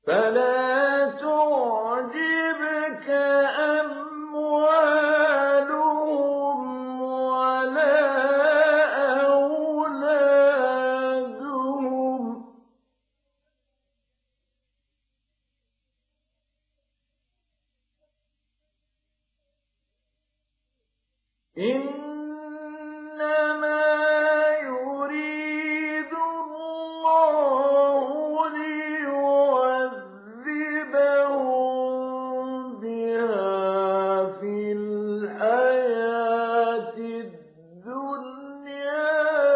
فلا تعجبك أموالهم ولا أولادهم إنما يريد الله ليعذبهم بها في الحياة الدنيا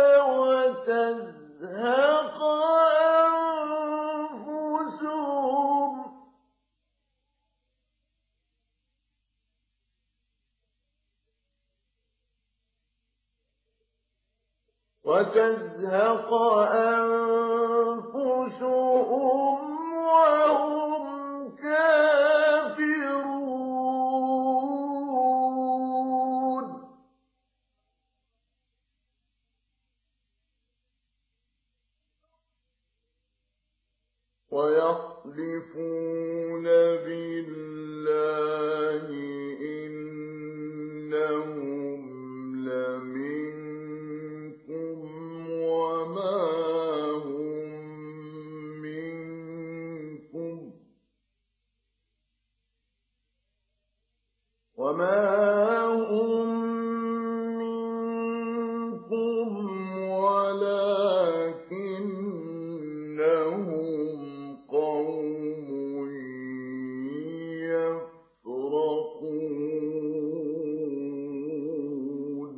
وتزهق أنفسهم وهم كافرون ويحلفون بالله إنهم لمنكم وما هم منكم ولكنهم قوم يفرقون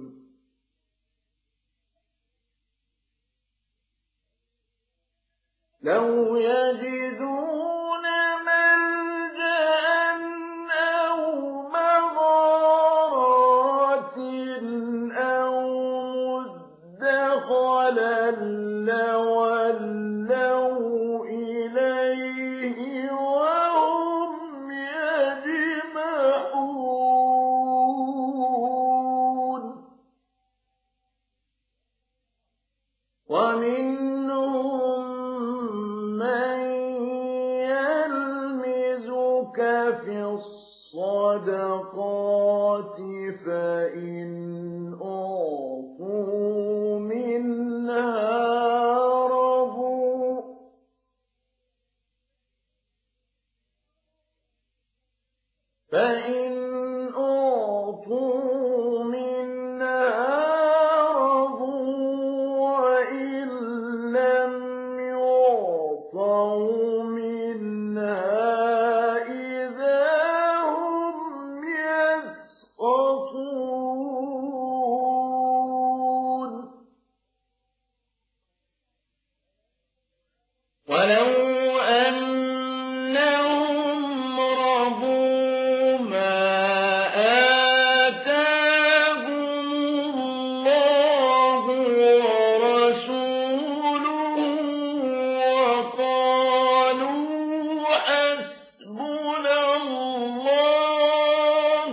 لو يجدون ملجأ أو مغارات أو مدخلا لولوا إليه وهم يجمحون ومنهم من يلمزك في الصدقات فإن أعطوا منها رضوا وإن لم يعطوا منها إذا هم يسخطون ولو أنهم رضوا ما آتاهم الله ورسوله وقالوا حسبنا الله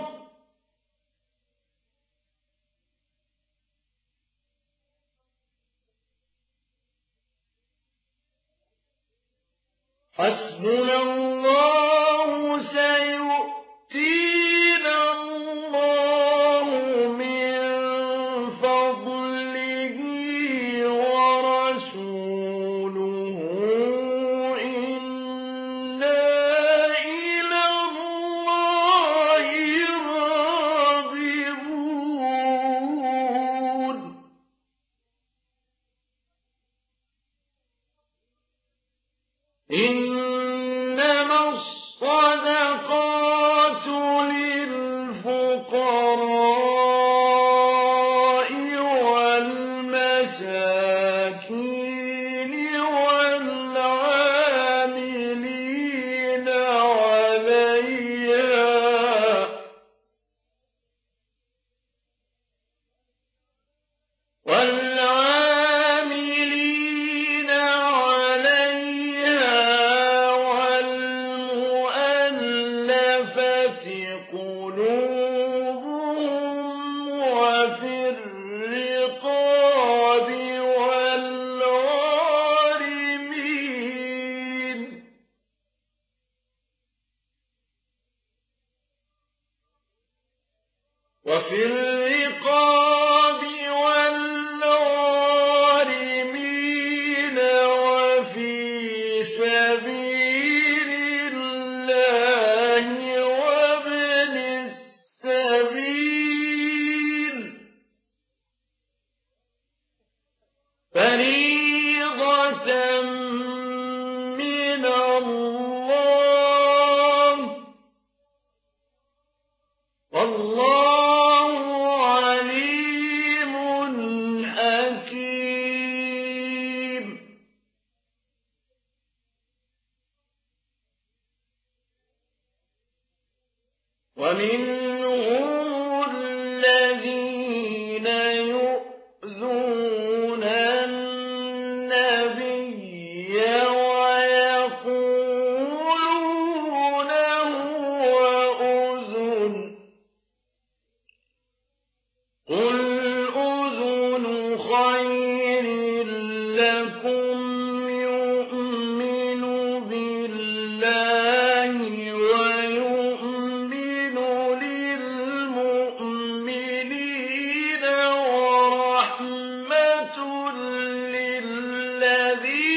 سيؤتينا الله من فضله ورسوله إنا إلى الله راغبون إنما الصدقات للفقراء والمساكين والعاملين عليها وفي الرقاب والغارمين وفي سبيل الله وابن السبيل فريضة من الله والله عليم حكيم. ومنهم الذين يؤذون النبي ويقولون هو أذن قل أذن خير لكم يؤمن بالله ويؤمن للمؤمنين ورحمة للذين